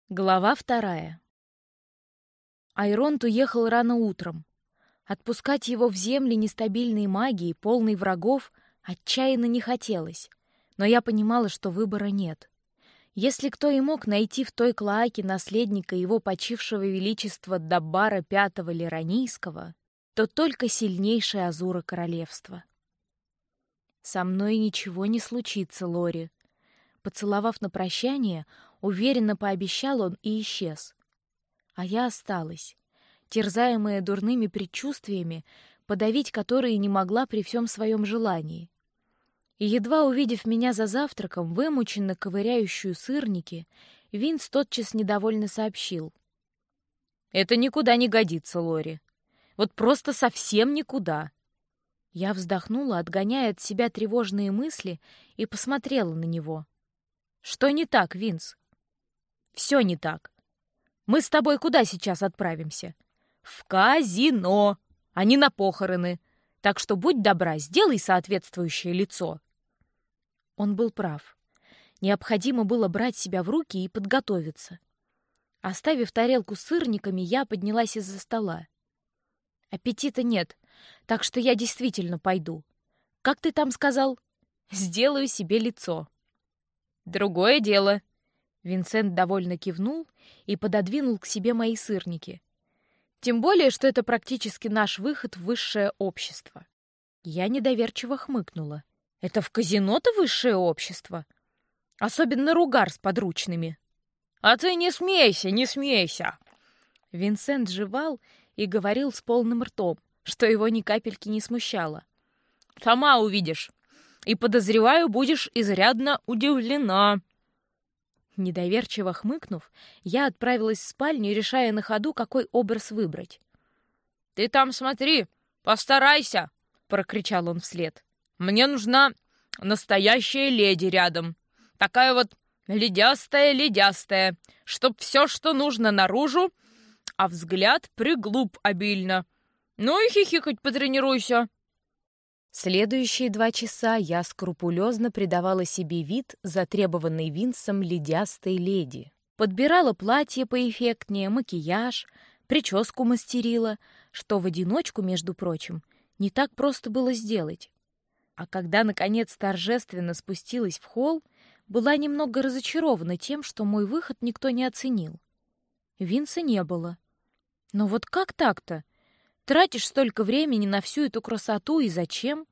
Глава 2. Айронт уехал рано утром. Отпускать его в земли нестабильной магии, полной врагов, отчаянно не хотелось, но я понимала, что выбора нет. Если кто и мог найти в той клоаке наследника его почившего величества Даббара V Лиранийского, то только сильнейшая Азура королевства. «Со мной ничего не случится, Лори», — поцеловав на прощание, уверенно пообещал он и исчез. А я осталась, терзаемая дурными предчувствиями, подавить которые не могла при всем своем желании. И едва увидев меня за завтраком, вымученно ковыряющую сырники, Винс тотчас недовольно сообщил: «Это никуда не годится, Лори. Вот просто совсем никуда». Я вздохнула, отгоняя от себя тревожные мысли, и посмотрела на него. «Что не так, Винс?» «Все не так. Мы с тобой куда сейчас отправимся?» «В казино, а не на похороны. Так что будь добра, сделай соответствующее лицо». Он был прав. Необходимо было брать себя в руки и подготовиться. Оставив тарелку с сырниками, я поднялась из-за стола. «Аппетита нет, так что я действительно пойду. Как ты там сказал? Сделаю себе лицо». «Другое дело». Винсент довольно кивнул и пододвинул к себе мои сырники. «Тем более, что это практически наш выход в высшее общество». Я недоверчиво хмыкнула. «Это в казино-то высшее общество? Особенно Ругар с подручными». «А ты не смейся, не смейся!» Винсент жевал и говорил с полным ртом, что его ни капельки не смущало. «Сама увидишь. И, подозреваю, будешь изрядно удивлена». Недоверчиво хмыкнув, я отправилась в спальню, решая на ходу, какой образ выбрать. «Ты там смотри, постарайся!» — прокричал он вслед. «Мне нужна настоящая леди рядом. Такая вот ледястая, чтоб все, что нужно, наружу, а взгляд приглуб обильно. Ну и хихикать потренируйся». Следующие 2 часа я скрупулезно придавала себе вид затребованной Винсом ледястой леди. Подбирала платье поэффектнее, макияж, прическу мастерила, что в одиночку, между прочим, не так просто было сделать. А когда, наконец, торжественно спустилась в холл, была немного разочарована тем, что мой выход никто не оценил. Винса не было. Но вот как так-то? Тратишь столько времени на всю эту красоту, и зачем?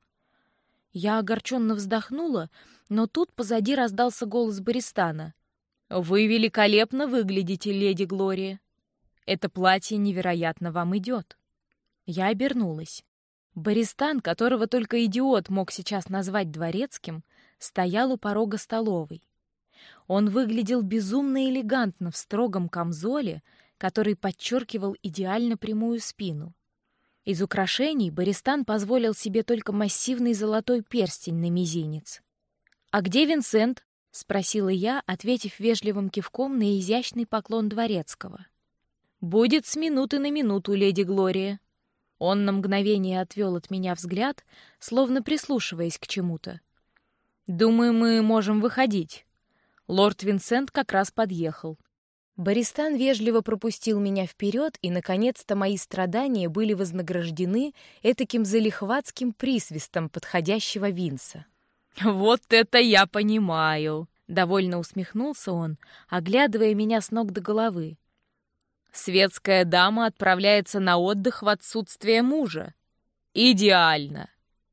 Я огорченно вздохнула, но тут позади раздался голос Бористана. «Вы великолепно выглядите, леди Глория. Это платье невероятно вам идет». Я обернулась. Бористан, которого только идиот мог сейчас назвать дворецким, стоял у порога столовой. Он выглядел безумно элегантно в строгом камзоле, который подчеркивал идеально прямую спину. Из украшений Бористан позволил себе только массивный золотой перстень на мизинец. «А где Винсент?» — спросила я, ответив вежливым кивком на изящный поклон дворецкого. «Будет с минуты на минуту, леди Глория». Он на мгновение отвел от меня взгляд, словно прислушиваясь к чему-то. «Думаю, мы можем выходить. Лорд Винсент как раз подъехал». Бористан вежливо пропустил меня вперед, и, наконец-то, мои страдания были вознаграждены этаким залихватским присвистом подходящего Винса. «Вот это я понимаю!» — довольно усмехнулся он, оглядывая меня с ног до головы. «Светская дама отправляется на отдых в отсутствие мужа. Идеально!»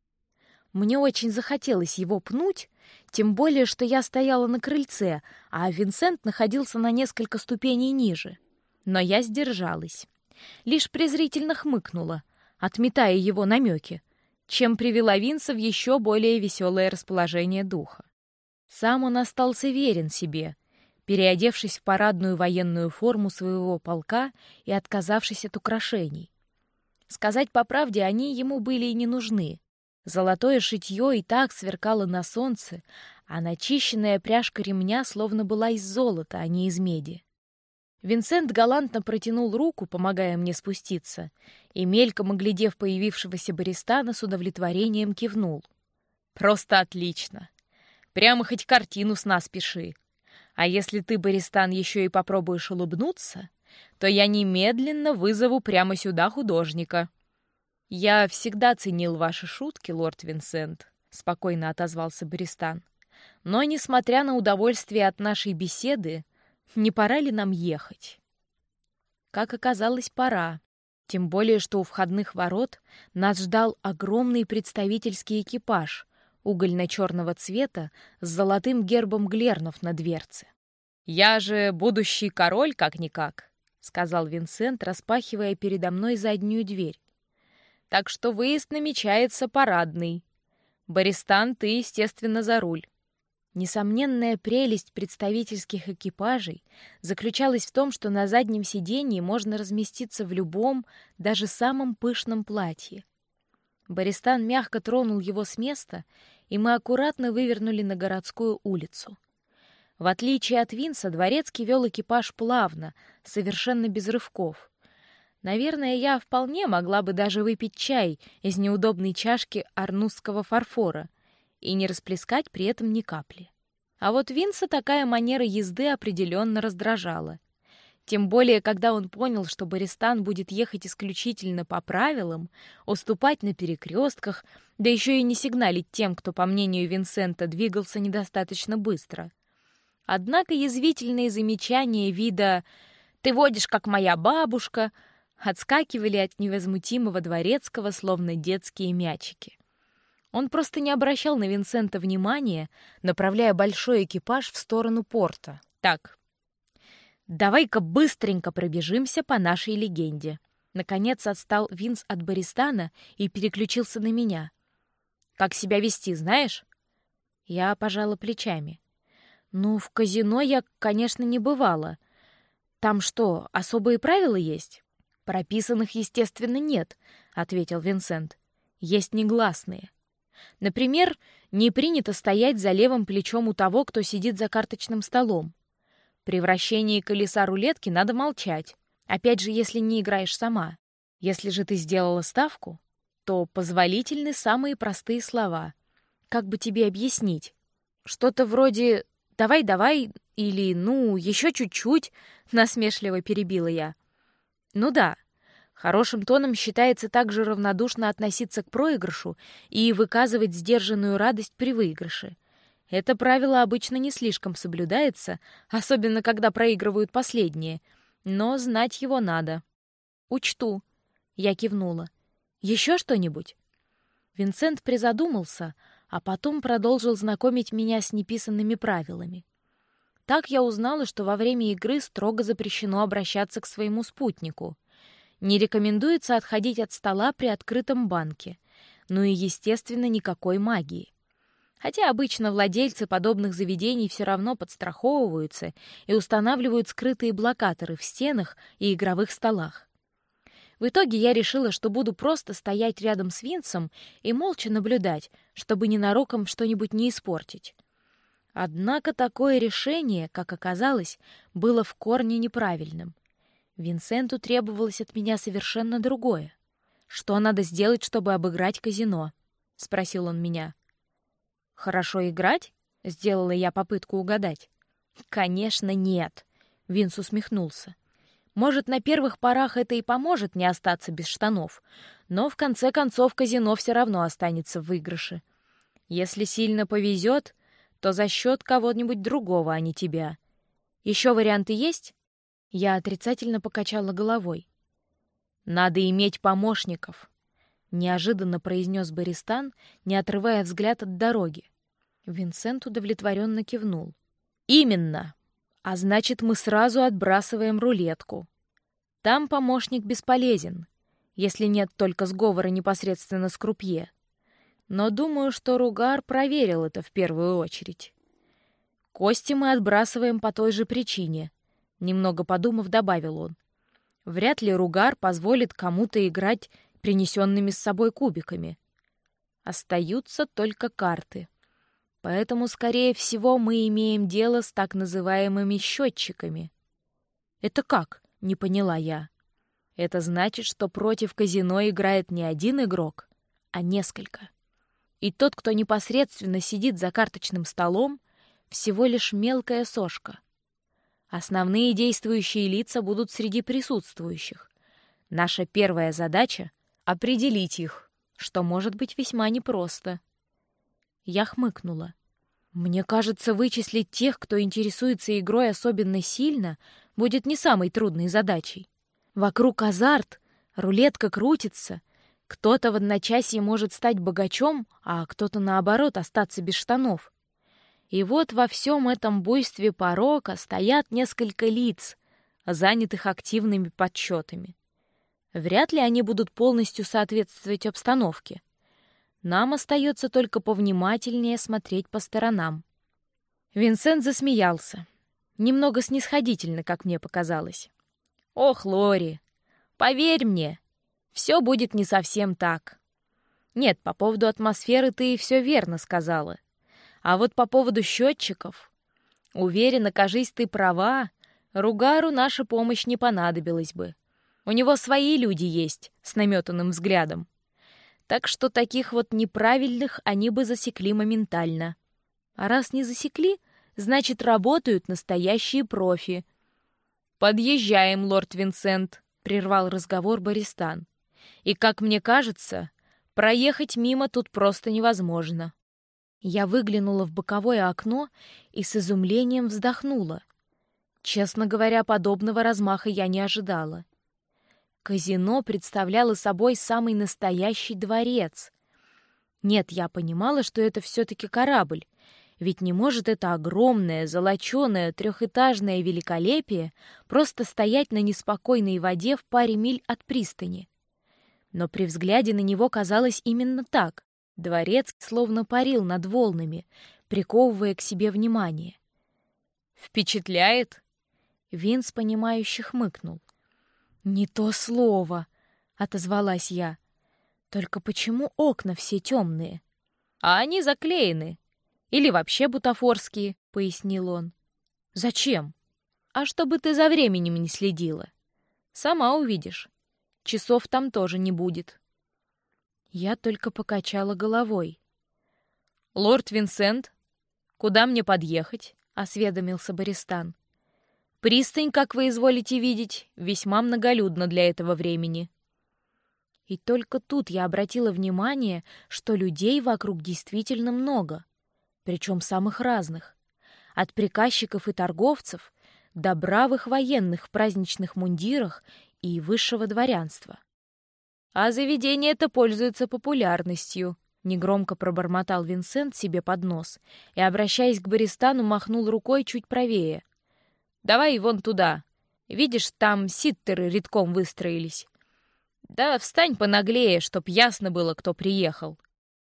Мне очень захотелось его пнуть, тем более, что я стояла на крыльце, а Винсент находился на несколько ступеней ниже. Но я сдержалась. Лишь презрительно хмыкнула, отметая его намеки, чем привела Винса в еще более веселое расположение духа. Сам он остался верен себе, переодевшись в парадную военную форму своего полка и отказавшись от украшений. Сказать по правде, они ему были и не нужны. Золотое шитье и так сверкало на солнце, а начищенная пряжка ремня словно была из золота, а не из меди. Винсент галантно протянул руку, помогая мне спуститься, и, мельком оглядев появившегося Бористана, с удовлетворением кивнул. «Просто отлично! Прямо хоть картину с нас пиши! А если ты, Бористан, еще и попробуешь улыбнуться, то я немедленно вызову прямо сюда художника». «Я всегда ценил ваши шутки, лорд Винсент», — спокойно отозвался Бористан. «Но, несмотря на удовольствие от нашей беседы, не пора ли нам ехать?» Как оказалось, пора. Тем более, что у входных ворот нас ждал огромный представительский экипаж угольно-черного цвета с золотым гербом Глернов на дверце. «Я же будущий король, как-никак», — сказал Винсент, распахивая передо мной заднюю дверь. «Так что выезд намечается парадный. Бористан, ты, естественно, за руль». Несомненная прелесть представительских экипажей заключалась в том, что на заднем сиденье можно разместиться в любом, даже самом пышном платье. Бористан мягко тронул его с места, и мы аккуратно вывернули на городскую улицу. В отличие от Винса, дворецкий вел экипаж плавно, совершенно без рывков. Наверное, я вполне могла бы даже выпить чай из неудобной чашки арнусского фарфора и не расплескать при этом ни капли. А вот Винса такая манера езды определенно раздражала. Тем более, когда он понял, что Бористан будет ехать исключительно по правилам, уступать на перекрестках, да еще и не сигналить тем, кто, по мнению Винсента, двигался недостаточно быстро. Однако язвительные замечания вида «ты водишь, как моя бабушка» отскакивали от невозмутимого дворецкого, словно детские мячики. Он просто не обращал на Винсента внимания, направляя большой экипаж в сторону порта. «Так, давай-ка быстренько пробежимся по нашей легенде». Наконец отстал Винс от Бористана и переключился на меня. «Как себя вести, знаешь?» Я пожала плечами. «Ну, в казино я, конечно, не бывала. Там что, особые правила есть?» «Прописанных, естественно, нет», — ответил Винсент. «Есть негласные. Например, не принято стоять за левым плечом у того, кто сидит за карточным столом. При вращении колеса рулетки надо молчать, опять же, если не играешь сама. Если же ты сделала ставку, то позволительны самые простые слова. Как бы тебе объяснить? Что-то вроде «давай-давай» или «ну, еще чуть-чуть», — насмешливо перебила я. Ну да, хорошим тоном считается также равнодушно относиться к проигрышу и выказывать сдержанную радость при выигрыше. Это правило обычно не слишком соблюдается, особенно когда проигрывают последние, но знать его надо. «Учту», — я кивнула. «Еще что-нибудь?» Винсент призадумался, а потом продолжил знакомить меня с неписанными правилами. Так я узнала, что во время игры строго запрещено обращаться к своему спутнику. Не рекомендуется отходить от стола при открытом банке. Ну и, естественно, никакой магии. Хотя обычно владельцы подобных заведений все равно подстраховываются и устанавливают скрытые блокаторы в стенах и игровых столах. В итоге я решила, что буду просто стоять рядом с Винсом и молча наблюдать, чтобы ненароком что-нибудь не испортить. Однако такое решение, как оказалось, было в корне неправильным. Винсенту требовалось от меня совершенно другое. «Что надо сделать, чтобы обыграть казино?» — спросил он меня. «Хорошо играть?» — сделала я попытку угадать. «Конечно, нет», — Винс усмехнулся. «Может, на первых порах это и поможет не остаться без штанов, но в конце концов казино все равно останется в выигрыше. Если сильно повезет, то за счет кого-нибудь другого, а не тебя. Еще варианты есть?» Я отрицательно покачала головой. «Надо иметь помощников», — неожиданно произнес Бористан, не отрывая взгляд от дороги. Винсент удовлетворенно кивнул. «Именно. А значит, мы сразу отбрасываем рулетку. Там помощник бесполезен, если нет только сговора непосредственно с крупье. Но думаю, что Ругар проверил это в первую очередь. Кости мы отбрасываем по той же причине», — немного подумав, добавил он. «Вряд ли Ругар позволит кому-то играть принесенными с собой кубиками. Остаются только карты. Поэтому, скорее всего, мы имеем дело с так называемыми счетчиками». «Это как?» — не поняла я. «Это значит, что против казино играет не один игрок, а несколько. И тот, кто непосредственно сидит за карточным столом, всего лишь мелкая сошка. Основные действующие лица будут среди присутствующих. Наша первая задача — определить их, что может быть весьма непросто. Я хмыкнула. Мне кажется, вычислить тех, кто интересуется игрой особенно сильно, будет не самой трудной задачей. Вокруг азарт, рулетка крутится. Кто-то в одночасье может стать богачом, а кто-то, наоборот, остаться без штанов. И вот во всем этом буйстве порока стоят несколько лиц, занятых активными подсчетами. Вряд ли они будут полностью соответствовать обстановке. Нам остается только повнимательнее смотреть по сторонам. Винсент засмеялся. Немного снисходительно, как мне показалось. «Ох, Лори, поверь мне, все будет не совсем так. Нет, по поводу атмосферы ты все верно сказала. А вот по поводу счетчиков, уверена, кажись, ты права, Ругару наша помощь не понадобилась бы. У него свои люди есть с наметанным взглядом. Так что таких вот неправильных они бы засекли моментально. А раз не засекли, значит, работают настоящие профи. «Подъезжаем, лорд Винсент», — прервал разговор Бористан. «И, как мне кажется, проехать мимо тут просто невозможно». Я выглянула в боковое окно и с изумлением вздохнула. Честно говоря, подобного размаха я не ожидала. Казино представляло собой самый настоящий дворец. Нет, я понимала, что это все-таки корабль, ведь не может это огромное, золоченое, трехэтажное великолепие просто стоять на неспокойной воде в паре миль от пристани. Но при взгляде на него казалось именно так. Дворец словно парил над волнами, приковывая к себе внимание. «Впечатляет?» Винс, понимающе хмыкнул. «Не то слово», — отозвалась я. «Только почему окна все темные?» «А они заклеены. Или вообще бутафорские», — пояснил он. «Зачем?» «А чтобы ты за временем не следила. Сама увидишь. Часов там тоже не будет». Я только покачала головой. «Лорд Винсент, куда мне подъехать?» — осведомился Бористан. «Пристань, как вы изволите видеть, весьма многолюдна для этого времени». И только тут я обратила внимание, что людей вокруг действительно много, причем самых разных, от приказчиков и торговцев до бравых военных в праздничных мундирах и высшего дворянства. «А заведение это пользуется популярностью», — негромко пробормотал Винсент себе под нос и, обращаясь к Бористану, махнул рукой чуть правее. «Давай вон туда. Видишь, там ситтеры редком выстроились. Да встань понаглее, чтоб ясно было, кто приехал».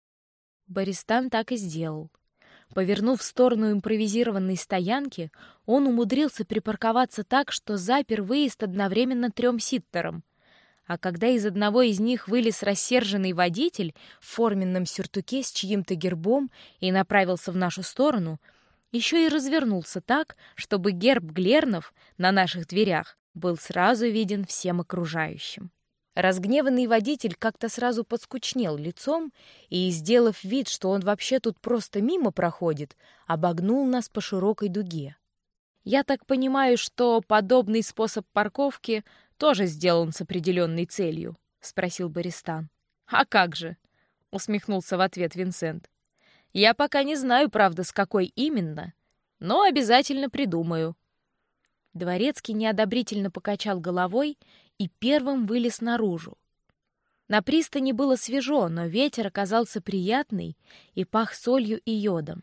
Бористан так и сделал. Повернув в сторону импровизированной стоянки, он умудрился припарковаться так, что запер выезд одновременно 3 ситтерам. А когда из одного из них вылез рассерженный водитель в форменном сюртуке с чьим-то гербом и направился в нашу сторону, еще и развернулся так, чтобы герб Глернов на наших дверях был сразу виден всем окружающим. Разгневанный водитель как-то сразу подскучнел лицом и, сделав вид, что он вообще тут просто мимо проходит, обогнул нас по широкой дуге. Я так понимаю, что подобный способ парковки тоже сделан с определенной целью, — спросил Бористан. «А как же?» — усмехнулся в ответ Винсент. «Я пока не знаю, правда, с какой именно, но обязательно придумаю». Дворецкий неодобрительно покачал головой и первым вылез наружу. На пристани было свежо, но ветер оказался приятный и пах солью и йодом.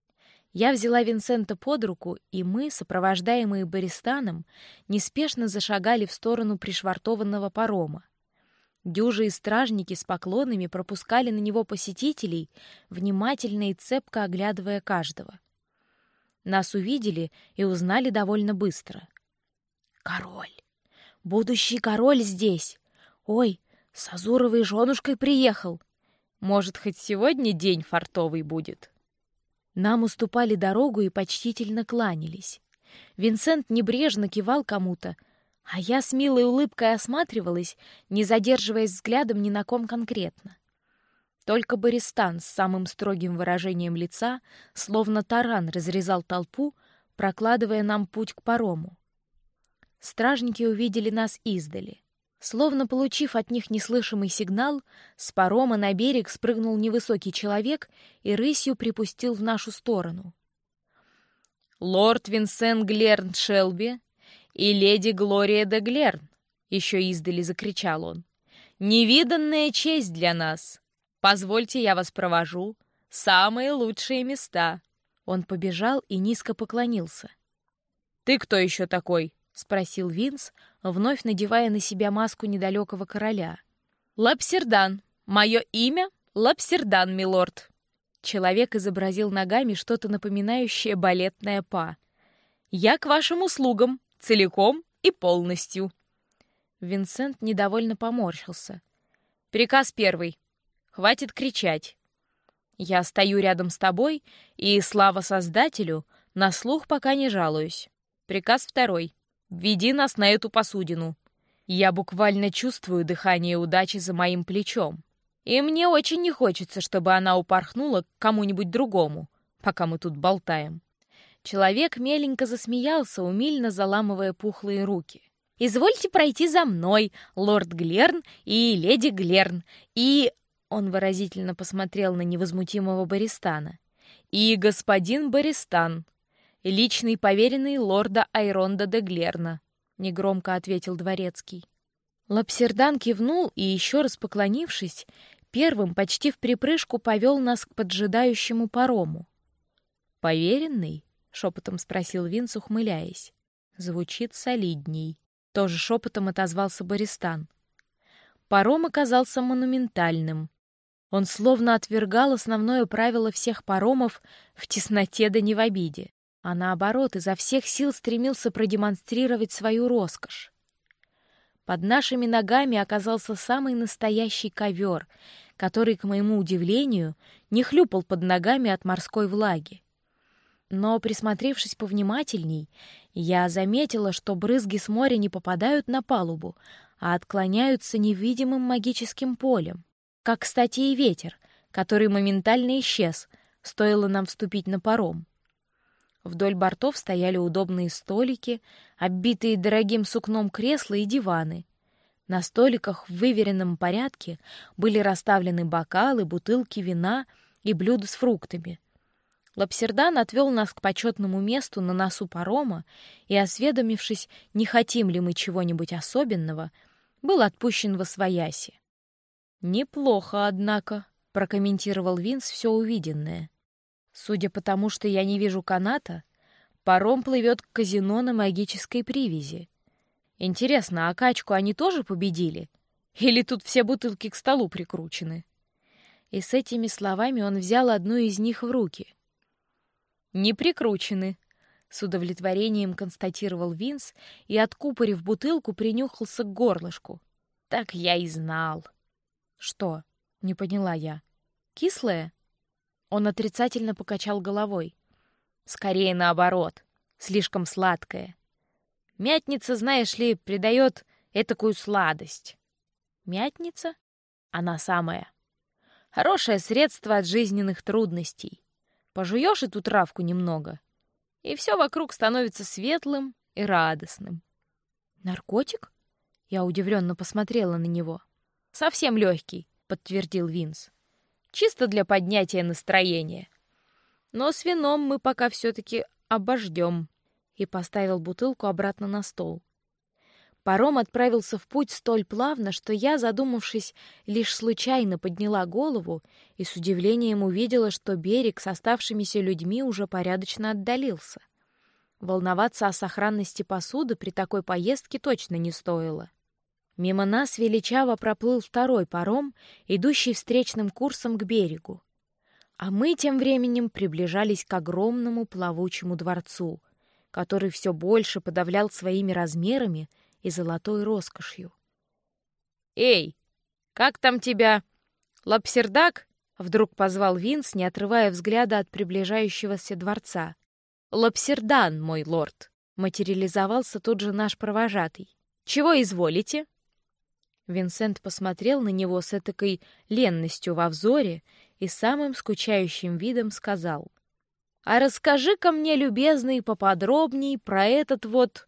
Я взяла Винсента под руку, и мы, сопровождаемые Бористаном, неспешно зашагали в сторону пришвартованного парома. Дюжи и стражники с поклонами пропускали на него посетителей, внимательно и цепко оглядывая каждого. Нас увидели и узнали довольно быстро. «Король! Будущий король здесь! Ой, с Азуровой женушкой приехал! Может, хоть сегодня день фартовый будет?» Нам уступали дорогу и почтительно кланялись. Винсент небрежно кивал кому-то, а я с милой улыбкой осматривалась, не задерживаясь взглядом ни на ком конкретно. Только Бористан с самым строгим выражением лица, словно таран, разрезал толпу, прокладывая нам путь к парому. Стражники увидели нас издали. Словно получив от них неслышимый сигнал, с парома на берег спрыгнул невысокий человек и рысью припустил в нашу сторону. «Лорд Винсент Глерн Шелби и леди Глория де Глерн!» — еще издали закричал он. «Невиданная честь для нас! Позвольте, я вас провожу. Самые лучшие места!» Он побежал и низко поклонился. «Ты кто еще такой?» — спросил Винс, вновь надевая на себя маску недалекого короля. «Лапсердан. Мое имя — Лапсердан, милорд». Человек изобразил ногами что-то напоминающее балетное па. «Я к вашим услугам, целиком и полностью». Винсент недовольно поморщился. «Приказ первый. Хватит кричать. Я стою рядом с тобой, и, слава Создателю, на слух пока не жалуюсь. Приказ второй. Веди нас на эту посудину. Я буквально чувствую дыхание удачи за моим плечом. И мне очень не хочется, чтобы она упорхнула к кому-нибудь другому, пока мы тут болтаем». Человек меленько засмеялся, умильно заламывая пухлые руки. «Извольте пройти за мной, лорд Глерн и леди Глерн, и...» Он выразительно посмотрел на невозмутимого Бористана. «И господин Бористан, личный поверенный лорда Айронда де Глерна», — негромко ответил дворецкий. Лапсердан кивнул и, еще раз поклонившись, первым почти вприпрыжку повел нас к поджидающему парому. «Поверенный?» — шепотом спросил Винс, ухмыляясь. «Звучит солидней». Тоже шепотом отозвался Бористан. Паром оказался монументальным. Он словно отвергал основное правило всех паромов в тесноте да не в обиде, а наоборот, изо всех сил стремился продемонстрировать свою роскошь. Под нашими ногами оказался самый настоящий ковер, который, к моему удивлению, не хлюпал под ногами от морской влаги. Но, присмотревшись повнимательней, я заметила, что брызги с моря не попадают на палубу, а отклоняются невидимым магическим полем. Как, кстати, и ветер, который моментально исчез, стоило нам вступить на паром. Вдоль бортов стояли удобные столики, оббитые дорогим сукном кресла и диваны. На столиках в выверенном порядке были расставлены бокалы, бутылки вина и блюда с фруктами. Лапсердан отвел нас к почетному месту на носу парома и, осведомившись, не хотим ли мы чего-нибудь особенного, был отпущен восвояси. «Неплохо, однако», — прокомментировал Винс все увиденное. «Судя по тому, что я не вижу каната, паром плывет к казино на магической привязи. Интересно, а качку они тоже победили? Или тут все бутылки к столу прикручены?» И с этими словами он взял одну из них в руки. «Не прикручены», — с удовлетворением констатировал Винс и, откупорив бутылку, принюхался к горлышку. «Так я и знал». «Что?» — не поняла я. «Кислое?» Он отрицательно покачал головой. «Скорее наоборот, слишком сладкое. Мятница, знаешь ли, придает этакую сладость». «Мятница?» «Она самая. Хорошее средство от жизненных трудностей. Пожуешь эту травку немного, и все вокруг становится светлым и радостным». «Наркотик?» Я удивленно посмотрела на него. «Совсем легкий», — подтвердил Винс. «Чисто для поднятия настроения. Но с вином мы пока все-таки обождем», и поставил бутылку обратно на стол. Паром отправился в путь столь плавно, что я, задумавшись, лишь случайно подняла голову и с удивлением увидела, что берег с оставшимися людьми уже порядочно отдалился. Волноваться о сохранности посуды при такой поездке точно не стоило. Мимо нас величаво проплыл второй паром, идущий встречным курсом к берегу. А мы тем временем приближались к огромному плавучему дворцу, который все больше подавлял своими размерами и золотой роскошью. «Эй, как там тебя? Лапсердак?» — вдруг позвал Винс, не отрывая взгляда от приближающегося дворца. «Лапсердан, мой лорд!» — материализовался тут же наш провожатый. «Чего изволите?» Винсент посмотрел на него с этакой ленностью во взоре и самым скучающим видом сказал: А расскажи-ка мне, любезный, поподробней про этот вот...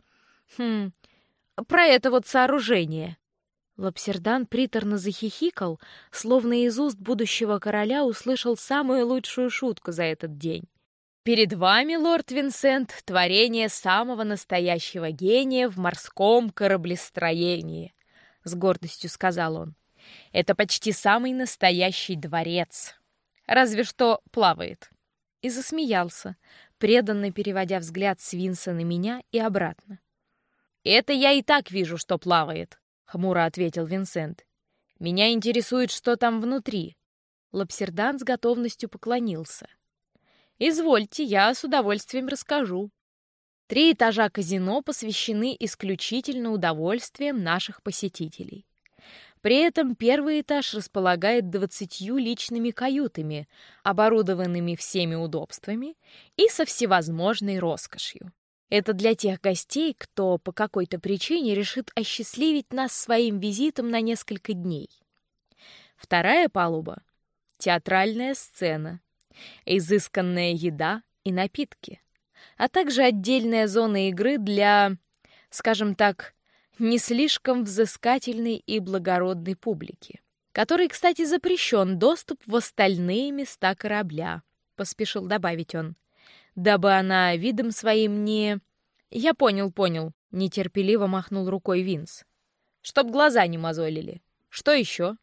про это вот сооружение». Лапсердан приторно захихикал, словно из уст будущего короля услышал самую лучшую шутку за этот день. «Перед вами, лорд Винсент, творение самого настоящего гения в морском кораблестроении», — с гордостью сказал он. «Это почти самый настоящий дворец. Разве что плавает». И засмеялся, преданно переводя взгляд с Винса на меня и обратно. «Это я и так вижу, что плавает», — хмуро ответил Винсент. «Меня интересует, что там внутри». Лапсердан с готовностью поклонился. «Извольте, я с удовольствием расскажу. 3 этажа казино посвящены исключительно удовольствиям наших посетителей. При этом первый этаж располагает 20 личными каютами, оборудованными всеми удобствами и со всевозможной роскошью. Это для тех гостей, кто по какой-то причине решит осчастливить нас своим визитом на несколько дней. Вторая палуба — театральная сцена, изысканная еда и напитки, а также отдельная зона игры для, скажем так, не слишком взыскательной и благородной публики, которой, кстати, запрещен доступ в остальные места корабля, поспешил добавить он, дабы она видом своим не... «Я понял», — нетерпеливо махнул рукой Винс. «Чтоб глаза не мозолили. Что еще?»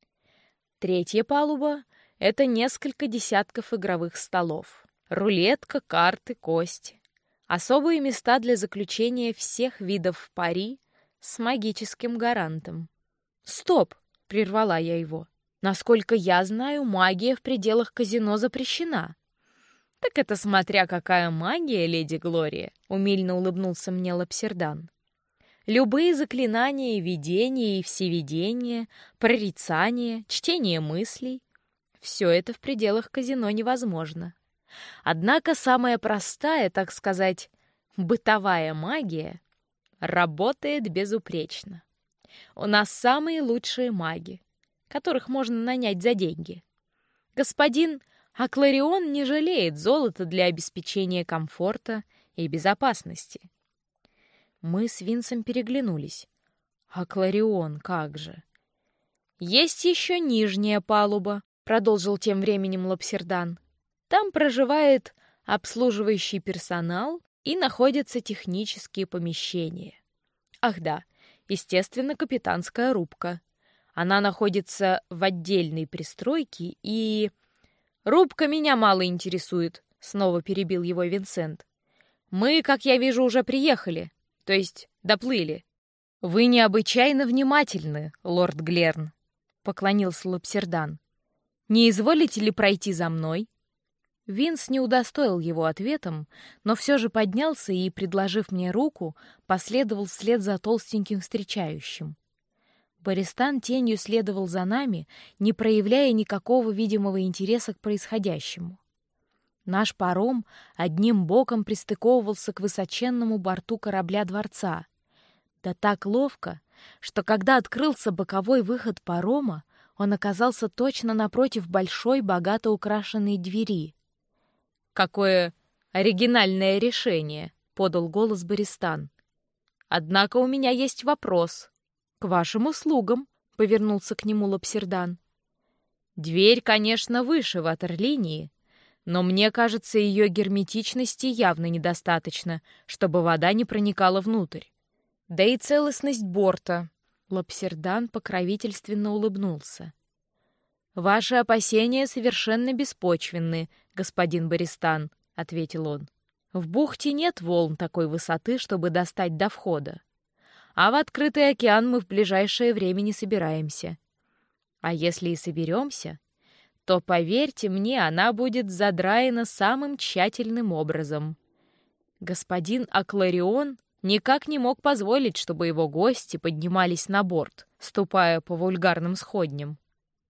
Третья палуба — это несколько десятков игровых столов, рулетка, карты, кости, особые места для заключения всех видов пари с магическим гарантом. «Стоп!» — прервала я его. «Насколько я знаю, магия в пределах казино запрещена». «Так это смотря какая магия, леди Глория», — умильно улыбнулся мне Лапсердан. «Любые заклинания, видения и всевидения, прорицания, чтение мыслей — все это в пределах казино невозможно. Однако самая простая, так сказать, бытовая магия работает безупречно. У нас самые лучшие маги, которых можно нанять за деньги. Господин Акларион не жалеет золота для обеспечения комфорта и безопасности». Мы с Винсом переглянулись. Акларион, как же. «Есть еще нижняя палуба», — продолжил тем временем Лапсердан. «Там проживает обслуживающий персонал и находятся технические помещения. Ах да, естественно, капитанская рубка. Она находится в отдельной пристройке и...» «Рубка меня мало интересует», — снова перебил его Винсент. «Мы, как я вижу, уже приехали, то есть доплыли». «Вы необычайно внимательны, лорд Глерн», — поклонился Лапсердан. «Не изволите ли пройти за мной?» Винс не удостоил его ответом, но все же поднялся и, предложив мне руку, последовал вслед за толстеньким встречающим. Бористан тенью следовал за нами, не проявляя никакого видимого интереса к происходящему. Наш паром одним боком пристыковывался к высоченному борту корабля-дворца. Да так ловко, что когда открылся боковой выход парома, он оказался точно напротив большой, богато украшенной двери. «Какое оригинальное решение!» — подал голос Бористан. «Однако у меня есть вопрос». «К вашим услугам», — повернулся к нему Лапсердан. «Дверь, конечно, выше ватерлинии, но мне кажется, ее герметичности явно недостаточно, чтобы вода не проникала внутрь. Да и целостность борта». Лапсердан покровительственно улыбнулся. «Ваши опасения совершенно беспочвенны, господин Бористан», — ответил он. «В бухте нет волн такой высоты, чтобы достать до входа. А в открытый океан мы в ближайшее время не собираемся. А если и соберемся, то, поверьте мне, она будет задраена самым тщательным образом. Господин Акларион никак не мог позволить, чтобы его гости поднимались на борт, ступая по вульгарным сходням».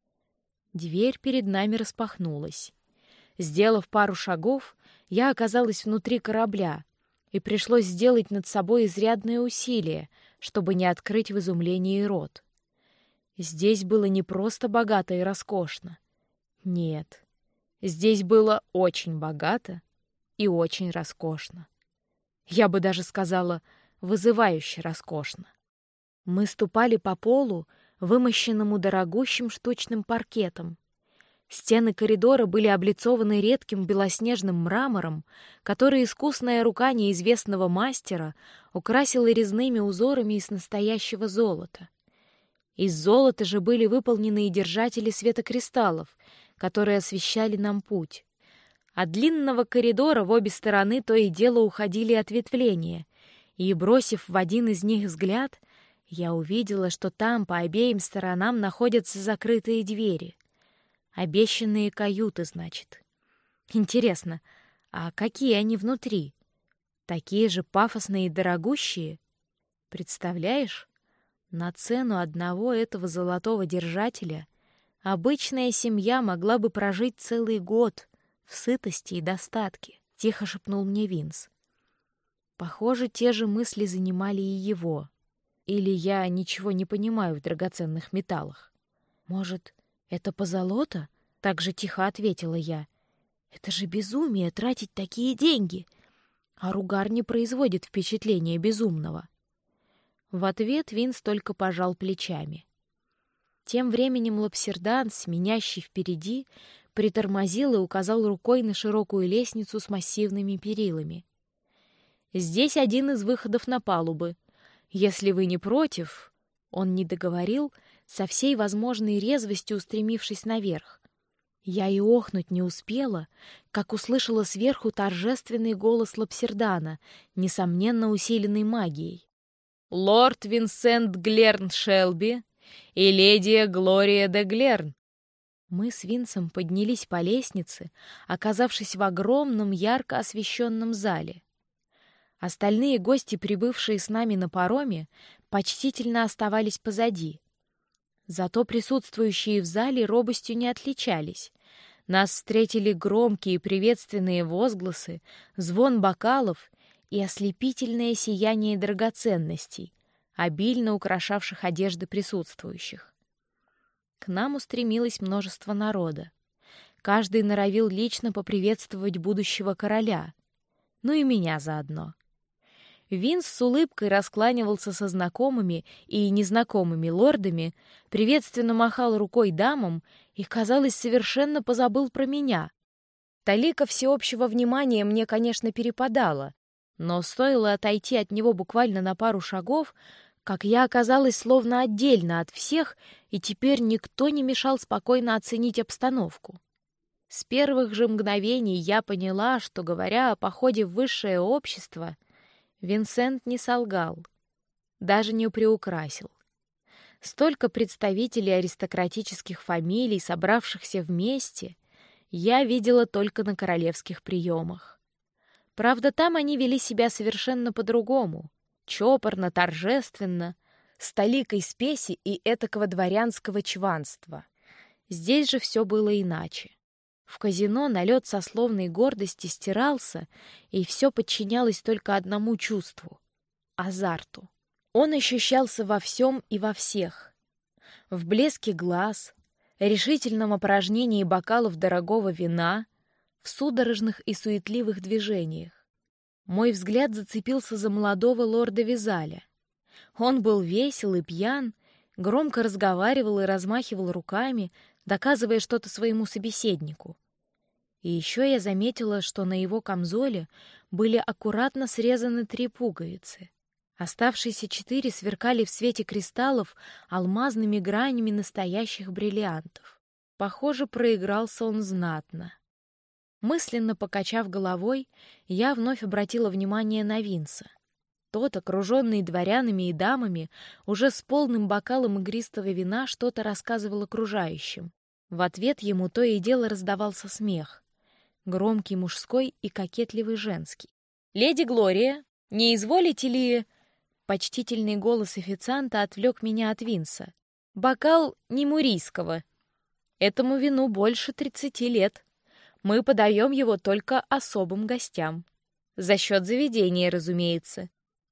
Дверь перед нами распахнулась. Сделав пару шагов, я оказалась внутри корабля, и пришлось сделать над собой изрядное усилие, чтобы не открыть в изумлении рот. Здесь было не просто богато и роскошно. Нет, здесь было очень богато и очень роскошно. Я бы даже сказала, вызывающе роскошно. Мы ступали по полу, вымощенному дорогущим штучным паркетом. Стены коридора были облицованы редким белоснежным мрамором, который искусная рука неизвестного мастера украсила резными узорами из настоящего золота. Из золота же были выполнены и держатели светокристаллов, которые освещали нам путь. От длинного коридора в обе стороны то и дело уходили ответвления, и, бросив в один из них взгляд, я увидела, что там по обеим сторонам находятся закрытые двери. Обещанные каюты, значит. Интересно, а какие они внутри? Такие же пафосные и дорогущие? Представляешь, на цену одного этого золотого держателя обычная семья могла бы прожить целый год в сытости и достатке, — тихо шепнул мне Винс. Похоже, те же мысли занимали и его. Или я ничего не понимаю в драгоценных металлах? Может, это позолота? Так же тихо ответила я. Это же безумие тратить такие деньги. А Ругар не производит впечатления безумного. В ответ Винс только пожал плечами. Тем временем Лапсердан, сменящий впереди, притормозил и указал рукой на широкую лестницу с массивными перилами. «Здесь один из выходов на палубы. Если вы не против...» Он не договорил, со всей возможной резвостью устремившись наверх. Я и охнуть не успела, как услышала сверху торжественный голос Лапсердана, несомненно усиленный магией. «Лорд Винсент Глерн Шелби и леди Глория де Глерн». Мы с Винсом поднялись по лестнице, оказавшись в огромном ярко освещенном зале. Остальные гости, прибывшие с нами на пароме, почтительно оставались позади. Зато присутствующие в зале робостью не отличались. Нас встретили громкие приветственные возгласы, звон бокалов и ослепительное сияние драгоценностей, обильно украшавших одежды присутствующих. К нам устремилось множество народа. Каждый норовил лично поприветствовать будущего короля, ну и меня заодно. Винс с улыбкой раскланивался со знакомыми и незнакомыми лордами, приветственно махал рукой дамам и, казалось, совершенно позабыл про меня. Талика всеобщего внимания мне, конечно, перепадала, но стоило отойти от него буквально на пару шагов, как я оказалась словно отдельно от всех, и теперь никто не мешал спокойно оценить обстановку. С первых же мгновений я поняла, что, говоря о походе в высшее общество, Винсент не солгал, даже не приукрасил. Столько представителей аристократических фамилий, собравшихся вместе, я видела только на королевских приемах. Правда, там они вели себя совершенно по-другому, чопорно, торжественно, с толикой спеси и этакого дворянского чванства. Здесь же все было иначе. В казино налет сословной гордости стирался, и все подчинялось только одному чувству — азарту. Он ощущался во всем и во всех. В блеске глаз, решительном опорожнении бокалов дорогого вина, в судорожных и суетливых движениях. Мой взгляд зацепился за молодого лорда Визаля. Он был весел и пьян, громко разговаривал и размахивал руками, доказывая что-то своему собеседнику. И еще я заметила, что на его камзоле были аккуратно срезаны 3 пуговицы. Оставшиеся 4 сверкали в свете кристаллов алмазными гранями настоящих бриллиантов. Похоже, проигрался он знатно. Мысленно покачав головой, я вновь обратила внимание на Винса. Тот, окруженный дворянами и дамами, уже с полным бокалом игристого вина что-то рассказывал окружающим. В ответ ему то и дело раздавался смех. Громкий мужской и кокетливый женский. «Леди Глория, не изволите ли...» Почтительный голос официанта отвлек меня от Винса. «Бокал немурийского. Этому вину больше 30 лет. Мы подаем его только особым гостям. За счет заведения, разумеется».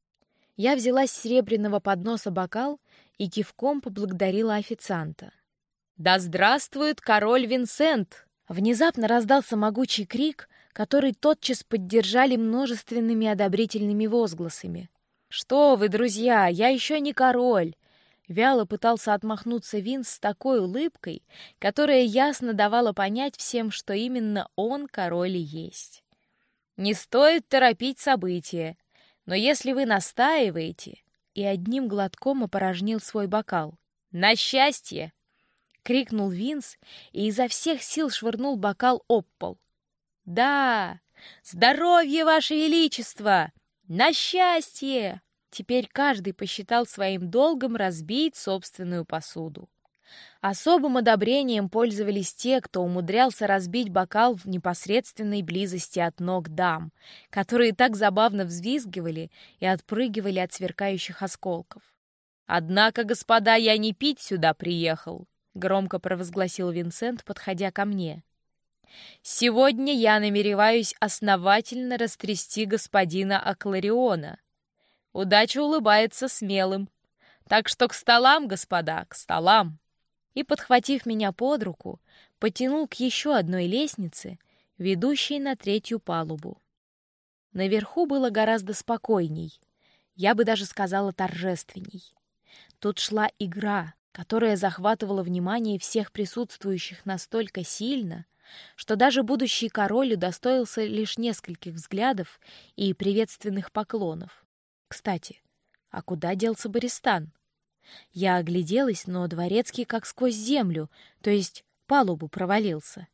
Я взяла с серебряного подноса бокал и кивком поблагодарила официанта. «Да здравствует король Винсент!» Внезапно раздался могучий крик, который тотчас поддержали множественными одобрительными возгласами. «Что вы, друзья, я еще не король!» Вяло пытался отмахнуться Винс с такой улыбкой, которая ясно давала понять всем, что именно он король и есть. «Не стоит торопить события, но если вы настаиваете...» И одним глотком опорожнил свой бокал. «На счастье!» — крикнул Винс и изо всех сил швырнул бокал об пол. «Да! Здоровье, Ваше Величество! На счастье!» Теперь каждый посчитал своим долгом разбить собственную посуду. Особым одобрением пользовались те, кто умудрялся разбить бокал в непосредственной близости от ног дам, которые так забавно взвизгивали и отпрыгивали от сверкающих осколков. «Однако, господа, я не пить сюда приехал», — громко провозгласил Винсент, подходя ко мне. «Сегодня я намереваюсь основательно растрясти господина Аклариона. Удача улыбается смелым. Так что к столам, господа, к столам!» И, подхватив меня под руку, потянул к еще одной лестнице, ведущей на 3-ю палубу. Наверху было гораздо спокойней, я бы даже сказала торжественней. Тут шла игра, которая захватывала внимание всех присутствующих настолько сильно, что даже будущий король удостоился лишь нескольких взглядов и приветственных поклонов. Кстати, а куда делся Бористан? Я огляделась, но дворецкий как сквозь землю, то есть палубу провалился.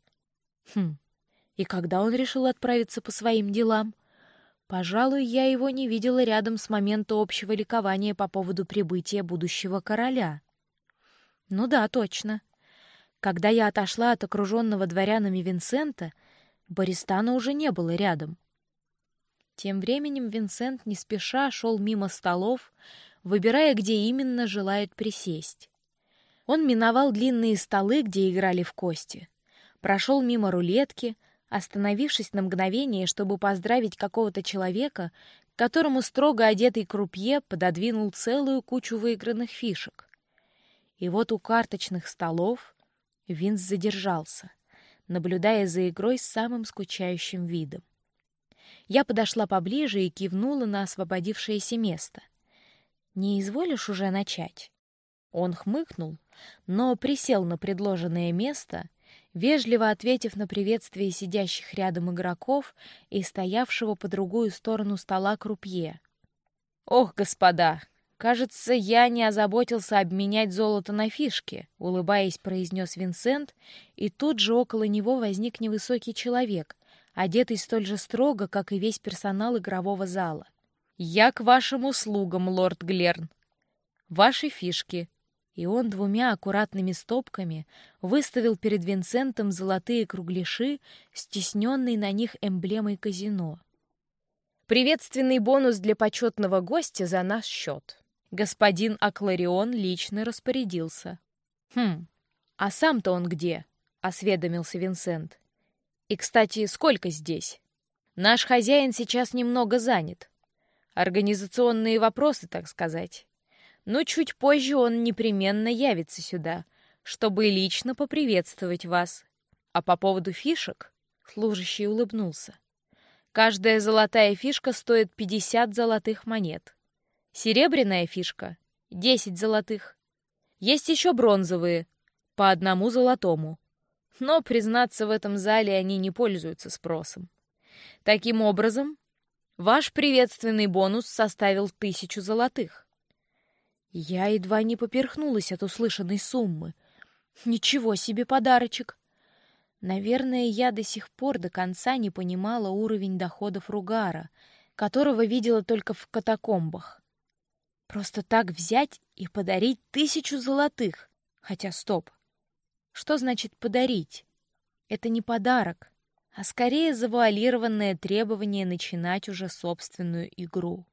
И когда он решил отправиться по своим делам? Пожалуй, я его не видела рядом с момента общего ликования по поводу прибытия будущего короля. Ну да, точно. Когда я отошла от окруженного дворянами Винсента, Бористана уже не было рядом. Тем временем Винсент не спеша шел мимо столов, выбирая, где именно желает присесть. Он миновал длинные столы, где играли в кости, прошел мимо рулетки, остановившись на мгновение, чтобы поздравить какого-то человека, которому строго одетый крупье пододвинул целую кучу выигранных фишек. И вот у карточных столов Винс задержался, наблюдая за игрой с самым скучающим видом. Я подошла поближе и кивнула на освободившееся место. «Не изволишь уже начать?» Он хмыкнул, но присел на предложенное место, вежливо ответив на приветствие сидящих рядом игроков и стоявшего по другую сторону стола крупье. «Ох, господа, кажется, я не озаботился обменять золото на фишки», — улыбаясь, произнес Винсент, и тут же около него возник невысокий человек, одетый столь же строго, как и весь персонал игрового зала. «Я к вашим услугам, лорд Глерн. Ваши фишки». И он 2 аккуратными стопками выставил перед Винсентом золотые кругляши с тисненной на них эмблемой казино. «Приветственный бонус для почетного гостя за наш счет. Господин Акларион лично распорядился». А сам-то он где?» — осведомился Винсент. «И, кстати, сколько здесь? Наш хозяин сейчас немного занят. Организационные вопросы, так сказать. Но чуть позже он непременно явится сюда, чтобы лично поприветствовать вас. А по поводу фишек...» Служащий улыбнулся. «Каждая золотая фишка стоит 50 золотых монет. Серебряная фишка — 10 золотых. Есть еще бронзовые, по 1 золотому. Но, признаться, в этом зале они не пользуются спросом. Таким образом, ваш приветственный бонус составил 1000 золотых». Я едва не поперхнулась от услышанной суммы. Ничего себе подарочек! Наверное, я до сих пор до конца не понимала уровень доходов Ругара, которого видела только в катакомбах. Просто так взять и подарить 1000 золотых. Хотя стоп. Что значит подарить? Это не подарок, а скорее завуалированное требование начинать уже собственную игру.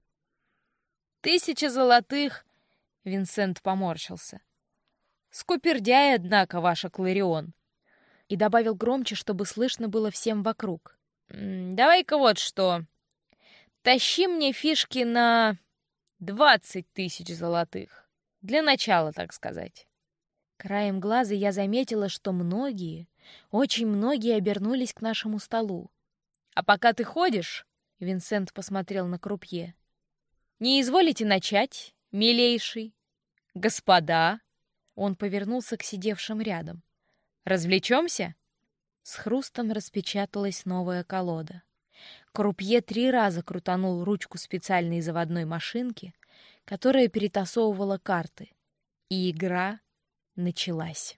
1000 золотых! Винсент поморщился. «Скупердяй, однако, ваш Акларион!» И добавил громче, чтобы слышно было всем вокруг. «Давай-ка вот что. Тащи мне фишки на 20 000 золотых. Для начала, так сказать». Краем глаза я заметила, что многие, очень многие обернулись к нашему столу. А пока ты ходишь, Винсент посмотрел на крупье. Не изволите начать, милейший? Господа, он повернулся к сидевшим рядом. Развлечемся? С хрустом распечаталась новая колода. Крупье 3 раза крутанул ручку специальной заводной машинки, которая перетасовывала карты, и игра началась.